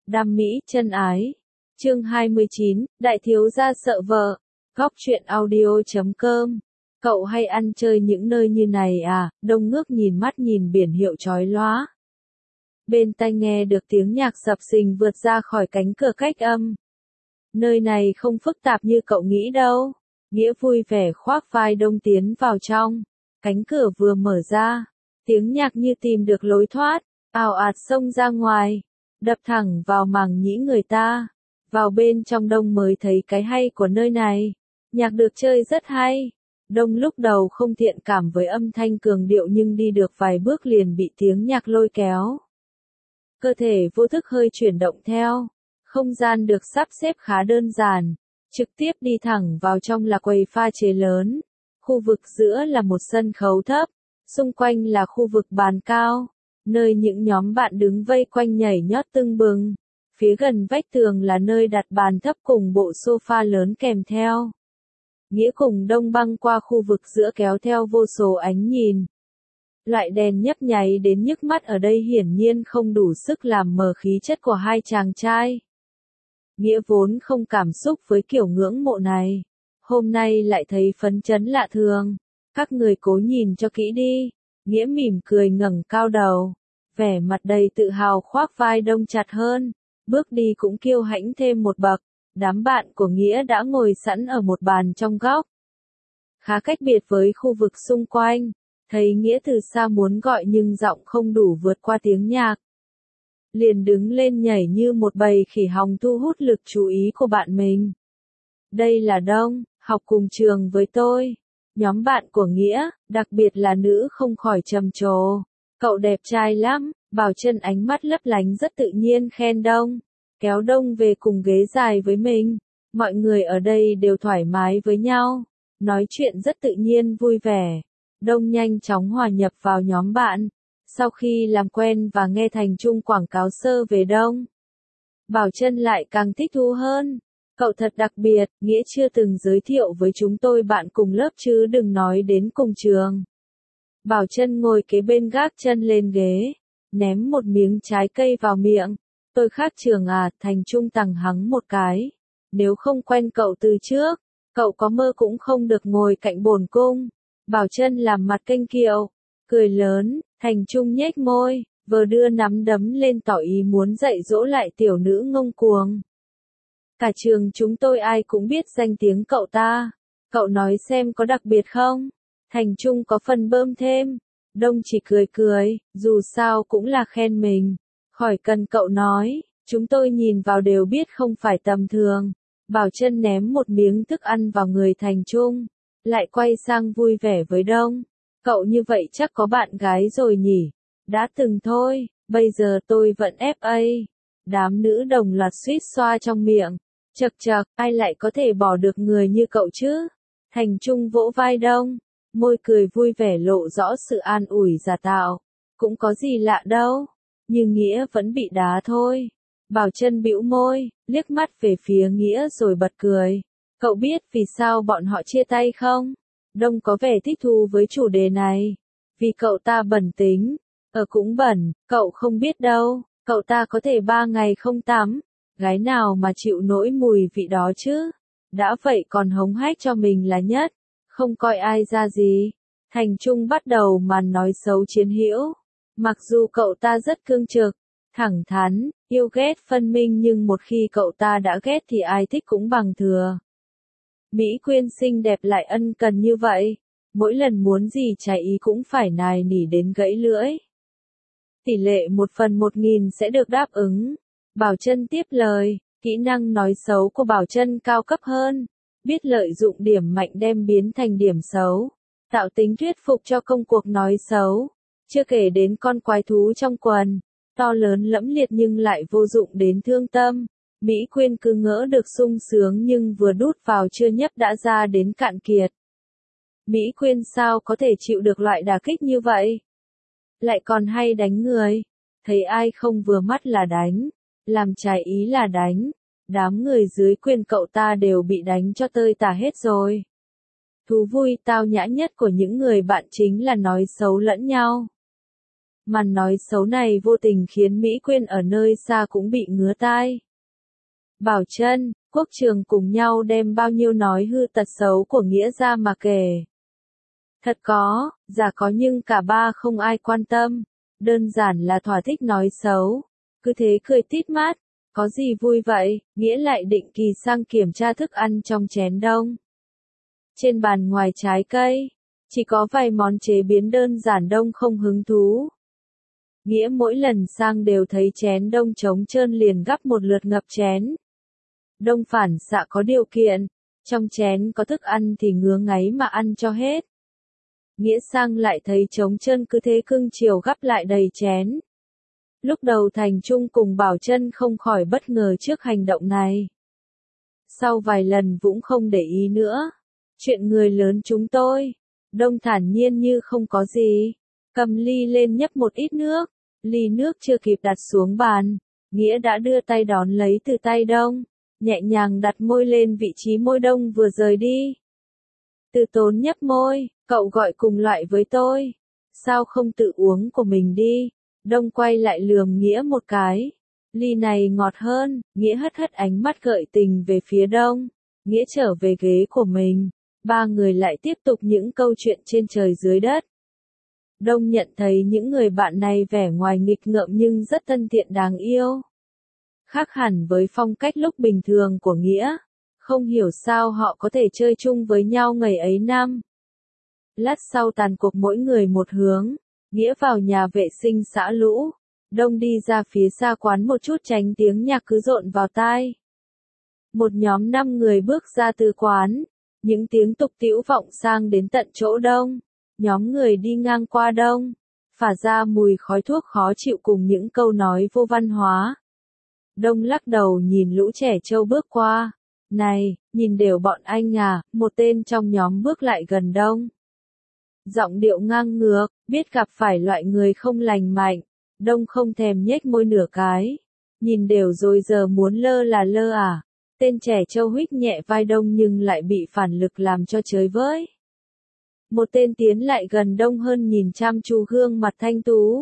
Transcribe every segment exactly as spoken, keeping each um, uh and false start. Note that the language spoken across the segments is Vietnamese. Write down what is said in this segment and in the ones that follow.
Đam mỹ chân ái. Chương hai mươi chín, đại thiếu gia sợ vợ. Góc truyện audio chấm com. Cậu hay ăn chơi những nơi như này à? Đông ngước nhìn mắt nhìn biển hiệu chói lóa. Bên tai nghe được tiếng nhạc sập sình vượt ra khỏi cánh cửa cách âm. Nơi này không phức tạp như cậu nghĩ đâu. Nghĩa vui vẻ khoác vai Đông tiến vào trong. Cánh cửa vừa mở ra. Tiếng nhạc như tìm được lối thoát. Ào ạt xông ra ngoài. Đập thẳng vào màng nhĩ người ta. Vào bên trong Đông mới thấy cái hay của nơi này. Nhạc được chơi rất hay. Đông lúc đầu không thiện cảm với âm thanh cường điệu nhưng đi được vài bước liền bị tiếng nhạc lôi kéo. Cơ thể vô thức hơi chuyển động theo. Không gian được sắp xếp khá đơn giản. Trực tiếp đi thẳng vào trong là quầy pha chế lớn. Khu vực giữa là một sân khấu thấp. Xung quanh là khu vực bàn cao. Nơi những nhóm bạn đứng vây quanh nhảy nhót tưng bừng. Phía gần vách tường là nơi đặt bàn thấp cùng bộ sofa lớn kèm theo. Nghĩa cùng Đông băng qua khu vực giữa kéo theo vô số ánh nhìn. Loại đèn nhấp nháy đến nhức mắt ở đây hiển nhiên không đủ sức làm mờ khí chất của hai chàng trai. Nghĩa vốn không cảm xúc với kiểu ngưỡng mộ này. Hôm nay lại thấy phấn chấn lạ thường. Các người cố nhìn cho kỹ đi. Nghĩa mỉm cười ngẩng cao đầu. Vẻ mặt đầy tự hào khoác vai Đông chặt hơn. Bước đi cũng kiêu hãnh thêm một bậc. Đám bạn của Nghĩa đã ngồi sẵn ở một bàn trong góc. Khá cách biệt với khu vực xung quanh. Thấy Nghĩa từ xa muốn gọi nhưng giọng không đủ vượt qua tiếng nhạc. Liền đứng lên nhảy như một bầy khỉ hòng thu hút lực chú ý của bạn mình. Đây là Đông, học cùng trường với tôi. Nhóm bạn của Nghĩa, đặc biệt là nữ không khỏi trầm trồ. Cậu đẹp trai lắm, Bảo Trân ánh mắt lấp lánh rất tự nhiên khen Đông. Kéo Đông về cùng ghế dài với mình. Mọi người ở đây đều thoải mái với nhau. Nói chuyện rất tự nhiên vui vẻ. Đông nhanh chóng hòa nhập vào nhóm bạn. Sau khi làm quen và nghe Thành Trung quảng cáo sơ về Đông. Bảo Trân lại càng thích thú hơn. Cậu thật đặc biệt, Nghĩa chưa từng giới thiệu với chúng tôi bạn cùng lớp chứ đừng nói đến cùng trường. Bảo Trân ngồi kế bên gác chân lên ghế. Ném một miếng trái cây vào miệng. Tôi khác trường à, Thành Trung tằng hắng một cái. Nếu không quen cậu từ trước, cậu có mơ cũng không được ngồi cạnh bổn cung. Bảo Trân làm mặt kênh kiệu, cười lớn, Thành Trung nhếch môi, vừa đưa nắm đấm lên tỏ ý muốn dạy dỗ lại tiểu nữ ngông cuồng. Cả trường chúng tôi ai cũng biết danh tiếng cậu ta. Cậu nói xem có đặc biệt không? Thành Trung có phần bơm thêm. Đông chỉ cười cười, dù sao cũng là khen mình. Khỏi cần cậu nói, chúng tôi nhìn vào đều biết không phải tầm thường. Bảo Trân ném một miếng thức ăn vào người Thành Trung, lại quay sang vui vẻ với Đông. Cậu như vậy chắc có bạn gái rồi nhỉ? Đã từng thôi, bây giờ tôi vẫn ép a. Đám nữ đồng loạt suýt xoa trong miệng. Chậc chậc, ai lại có thể bỏ được người như cậu chứ? Thành Trung vỗ vai Đông, môi cười vui vẻ lộ rõ sự an ủi giả tạo. Cũng có gì lạ đâu. Nhưng Nghĩa vẫn bị đá thôi. Bảo Trân bĩu môi, liếc mắt về phía Nghĩa rồi bật cười. Cậu biết vì sao bọn họ chia tay không? Đông có vẻ thích thú với chủ đề này. Vì cậu ta bẩn tính. Ờ cũng bẩn, cậu không biết đâu. Cậu ta có thể ba ngày không tắm. Gái nào mà chịu nỗi mùi vị đó chứ? Đã vậy còn hống hách cho mình là nhất. Không coi ai ra gì. Thành Trung bắt đầu màn nói xấu Chiến Hữu. Mặc dù cậu ta rất cương trực, thẳng thắn, yêu ghét phân minh nhưng một khi cậu ta đã ghét thì ai thích cũng bằng thừa. Mỹ Quyên xinh đẹp lại ân cần như vậy, mỗi lần muốn gì trái ý cũng phải nài nỉ đến gãy lưỡi. Tỷ lệ một phần một nghìn sẽ được đáp ứng. Bảo Trân tiếp lời, kỹ năng nói xấu của Bảo Trân cao cấp hơn, biết lợi dụng điểm mạnh đem biến thành điểm xấu, tạo tính thuyết phục cho công cuộc nói xấu. Chưa kể đến con quái thú trong quần, to lớn lẫm liệt nhưng lại vô dụng đến thương tâm. Mỹ Quyên cứ ngỡ được sung sướng nhưng vừa đút vào chưa nhấp đã ra đến cạn kiệt. Mỹ Quyên sao có thể chịu được loại đả kích như vậy? Lại còn hay đánh người. Thấy ai không vừa mắt là đánh. Làm trái ý là đánh. Đám người dưới quyền cậu ta đều bị đánh cho tơi tả hết rồi. Thú vui tao nhã nhất của những người bạn chính là nói xấu lẫn nhau. Màn nói xấu này vô tình khiến Mỹ Quyên ở nơi xa cũng bị ngứa tai. Bảo Trân, Quốc Trường cùng nhau đem bao nhiêu nói hư tật xấu của Nghĩa ra mà kể. Thật có, giả có nhưng cả ba không ai quan tâm. Đơn giản là thỏa thích nói xấu. Cứ thế cười tít mắt. Có gì vui vậy, Nghĩa lại định kỳ sang kiểm tra thức ăn trong chén Đông. Trên bàn ngoài trái cây, chỉ có vài món chế biến đơn giản Đông không hứng thú. Nghĩa mỗi lần sang đều thấy chén Đông trống trơn liền gắp một lượt ngập chén. Đông phản xạ có điều kiện, trong chén có thức ăn thì ngứa ngáy mà ăn cho hết. Nghĩa sang lại thấy trống trơn cứ thế cưng chiều gắp lại đầy chén. Lúc đầu Thành Trung cùng Bảo Trân không khỏi bất ngờ trước hành động này. Sau vài lần Vũng không để ý nữa. Chuyện người lớn chúng tôi. Đông thản nhiên như không có gì. Cầm ly lên nhấp một ít nước. Ly nước chưa kịp đặt xuống bàn. Nghĩa đã đưa tay đón lấy từ tay Đông. Nhẹ nhàng đặt môi lên vị trí môi Đông vừa rời đi. Từ Tốn nhấp môi. Cậu gọi cùng loại với tôi. Sao không tự uống của mình đi? Đông quay lại lườm Nghĩa một cái. Ly này ngọt hơn. Nghĩa hất hất ánh mắt gợi tình về phía Đông. Nghĩa trở về ghế của mình. Ba người lại tiếp tục những câu chuyện trên trời dưới đất. Đông nhận thấy những người bạn này vẻ ngoài nghịch ngợm nhưng rất thân thiện đáng yêu. Khác hẳn với phong cách lúc bình thường của Nghĩa. Không hiểu sao họ có thể chơi chung với nhau ngày ấy năm. Lát sau tàn cuộc mỗi người một hướng. Nghĩa vào nhà vệ sinh xả lũ. Đông đi ra phía xa quán một chút tránh tiếng nhạc cứ rộn vào tai. Một nhóm năm người bước ra từ quán. Những tiếng tục tĩu vọng sang đến tận chỗ Đông. Nhóm người đi ngang qua Đông. Phả ra mùi khói thuốc khó chịu cùng những câu nói vô văn hóa. Đông lắc đầu nhìn lũ trẻ trâu bước qua. Này, nhìn đều bọn anh à, một tên trong nhóm bước lại gần Đông. Giọng điệu ngang ngược, biết gặp phải loại người không lành mạnh. Đông không thèm nhếch môi nửa cái. Nhìn đều rồi giờ muốn lơ là lơ à. Tên trẻ trâu huých nhẹ vai Đông nhưng lại bị phản lực làm cho chới với. Một tên tiến lại gần Đông hơn nhìn chăm chú gương mặt thanh tú.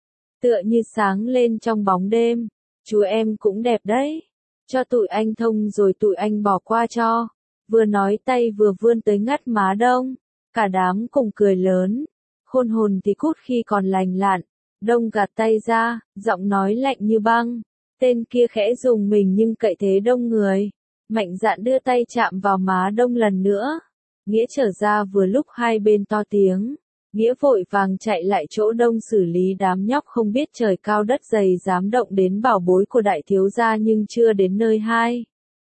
Tựa như sáng lên trong bóng đêm. Chú em cũng đẹp đấy. Cho tụi anh thông rồi tụi anh bỏ qua cho. Vừa nói tay vừa vươn tới ngắt má Đông. Cả đám cùng cười lớn. Khôn hồn thì cút khi còn lành lặn. Đông gạt tay ra, giọng nói lạnh như băng. Tên kia khẽ dùng mình nhưng cậy thế Đông người. Mạnh dạn đưa tay chạm vào má Đông lần nữa. Nghĩa trở ra vừa lúc hai bên to tiếng. Nghĩa vội vàng chạy lại chỗ Đông xử lý đám nhóc không biết trời cao đất dày dám động đến bảo bối của đại thiếu gia nhưng chưa đến nơi hai.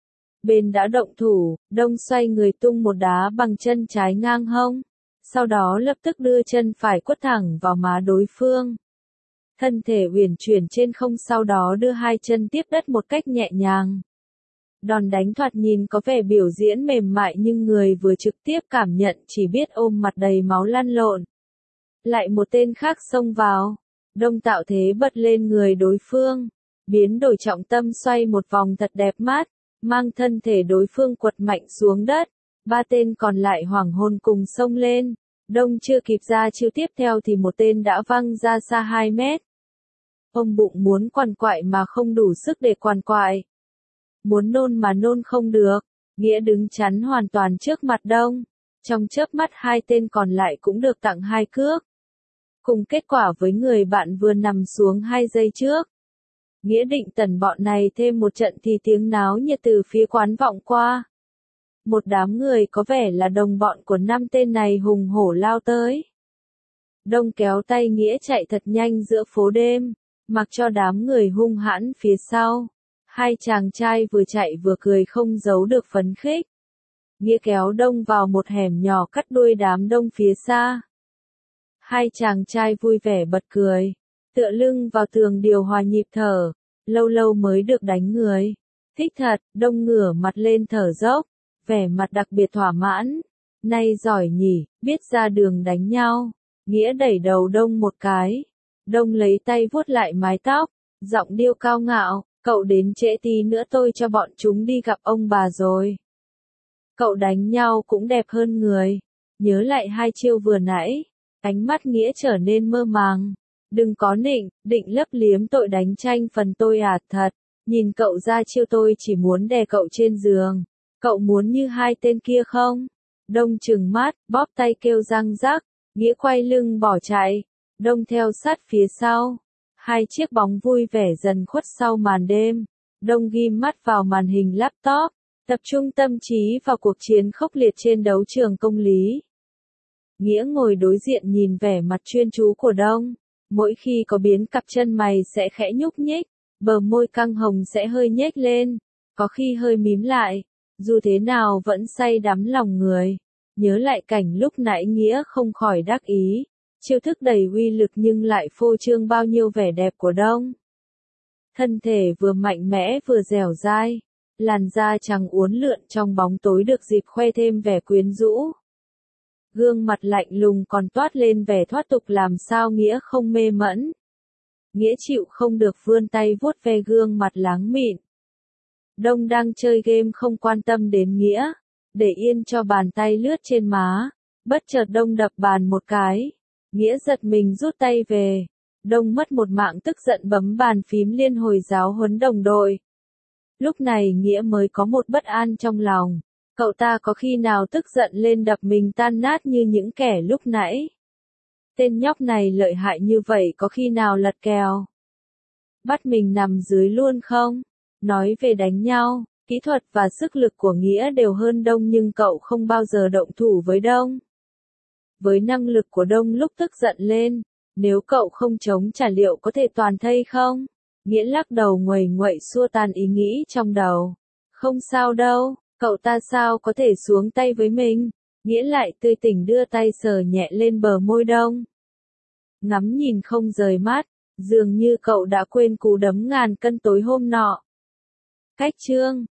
Bên đã động thủ, Đông xoay người tung một đá bằng chân trái ngang hông. Sau đó lập tức đưa chân phải quất thẳng vào má đối phương. Thân thể uyển chuyển trên không sau đó đưa hai chân tiếp đất một cách nhẹ nhàng. Đòn đánh thoạt nhìn có vẻ biểu diễn mềm mại nhưng người vừa trực tiếp cảm nhận chỉ biết ôm mặt đầy máu lăn lộn. Lại một tên khác xông vào. Đông tạo thế bật lên người đối phương. Biến đổi trọng tâm xoay một vòng thật đẹp mắt. Mang thân thể đối phương quật mạnh xuống đất. Ba tên còn lại hoảng hồn cùng xông lên. Đông chưa kịp ra chiêu tiếp theo thì một tên đã văng ra xa hai mét. Ông bụng muốn quằn quại mà không đủ sức để quằn quại. Muốn nôn mà nôn không được. Nghĩa đứng chắn hoàn toàn trước mặt Đông. Trong chớp mắt hai tên còn lại cũng được tặng hai cước. Cùng kết quả với người bạn vừa nằm xuống hai giây trước. Nghĩa định tần bọn này thêm một trận thì tiếng náo nhiệt từ phía quán vọng qua. Một đám người có vẻ là đồng bọn của năm tên này hùng hổ lao tới. Đông kéo tay Nghĩa chạy thật nhanh giữa phố đêm, mặc cho đám người hung hãn phía sau. Hai chàng trai vừa chạy vừa cười không giấu được phấn khích. Nghĩa kéo Đông vào một hẻm nhỏ cắt đuôi đám đông phía xa. Hai chàng trai vui vẻ bật cười, tựa lưng vào tường điều hòa nhịp thở, lâu lâu mới được đánh người. Thích thật, Đông ngửa mặt lên thở dốc, vẻ mặt đặc biệt thỏa mãn. Nay giỏi nhỉ, biết ra đường đánh nhau. Nghĩa đẩy đầu Đông một cái. Đông lấy tay vuốt lại mái tóc, giọng điêu cao ngạo, cậu đến trễ tí nữa tôi cho bọn chúng đi gặp ông bà rồi. Cậu đánh nhau cũng đẹp hơn người. Nhớ lại hai chiêu vừa nãy, ánh mắt Nghĩa trở nên mơ màng. Đừng có nịnh, định lấp liếm tội đánh tranh phần tôi à, thật. Nhìn cậu ra chiêu tôi chỉ muốn đè cậu trên giường. Cậu muốn như hai tên kia không? Đông trừng mắt, bóp tay kêu răng rắc. Nghĩa quay lưng bỏ chạy. Đông theo sát phía sau. Hai chiếc bóng vui vẻ dần khuất sau màn đêm. Đông ghim mắt vào màn hình laptop. Tập trung tâm trí vào cuộc chiến khốc liệt trên đấu trường công lý. Nghĩa ngồi đối diện nhìn vẻ mặt chuyên chú của Đông. Mỗi khi có biến cặp chân mày sẽ khẽ nhúc nhích. Bờ môi căng hồng sẽ hơi nhếch lên. Có khi hơi mím lại. Dù thế nào vẫn say đắm lòng người. Nhớ lại cảnh lúc nãy Nghĩa không khỏi đắc ý. Chiêu thức đầy uy lực nhưng lại phô trương bao nhiêu vẻ đẹp của Đông. Thân thể vừa mạnh mẽ vừa dẻo dai. Làn da trắng uốn lượn trong bóng tối được dịp khoe thêm vẻ quyến rũ. Gương mặt lạnh lùng còn toát lên vẻ thoát tục làm sao Nghĩa không mê mẫn. Nghĩa chịu không được vươn tay vuốt ve gương mặt láng mịn. Đông đang chơi game không quan tâm đến Nghĩa. Để yên cho bàn tay lướt trên má. Bất chợt Đông đập bàn một cái. Nghĩa giật mình rút tay về. Đông mất một mạng tức giận bấm bàn phím liên hồi giáo huấn đồng đội. Lúc này Nghĩa mới có một bất an trong lòng. Cậu ta có khi nào tức giận lên đập mình tan nát như những kẻ lúc nãy? Tên nhóc này lợi hại như vậy có khi nào lật kèo? Bắt mình nằm dưới luôn không? Nói về đánh nhau, kỹ thuật và sức lực của Nghĩa đều hơn Đông nhưng cậu không bao giờ động thủ với Đông. Với năng lực của Đông lúc tức giận lên, nếu cậu không chống trả liệu có thể toàn thây không? Nghĩa lắc đầu nguầy nguậy xua tan ý nghĩ trong đầu. Không sao đâu, cậu ta sao có thể xuống tay với mình? Nghĩa lại tươi tỉnh đưa tay sờ nhẹ lên bờ môi Đông. Ngắm nhìn không rời mắt, dường như cậu đã quên cú đấm ngàn cân tối hôm nọ. Cách chương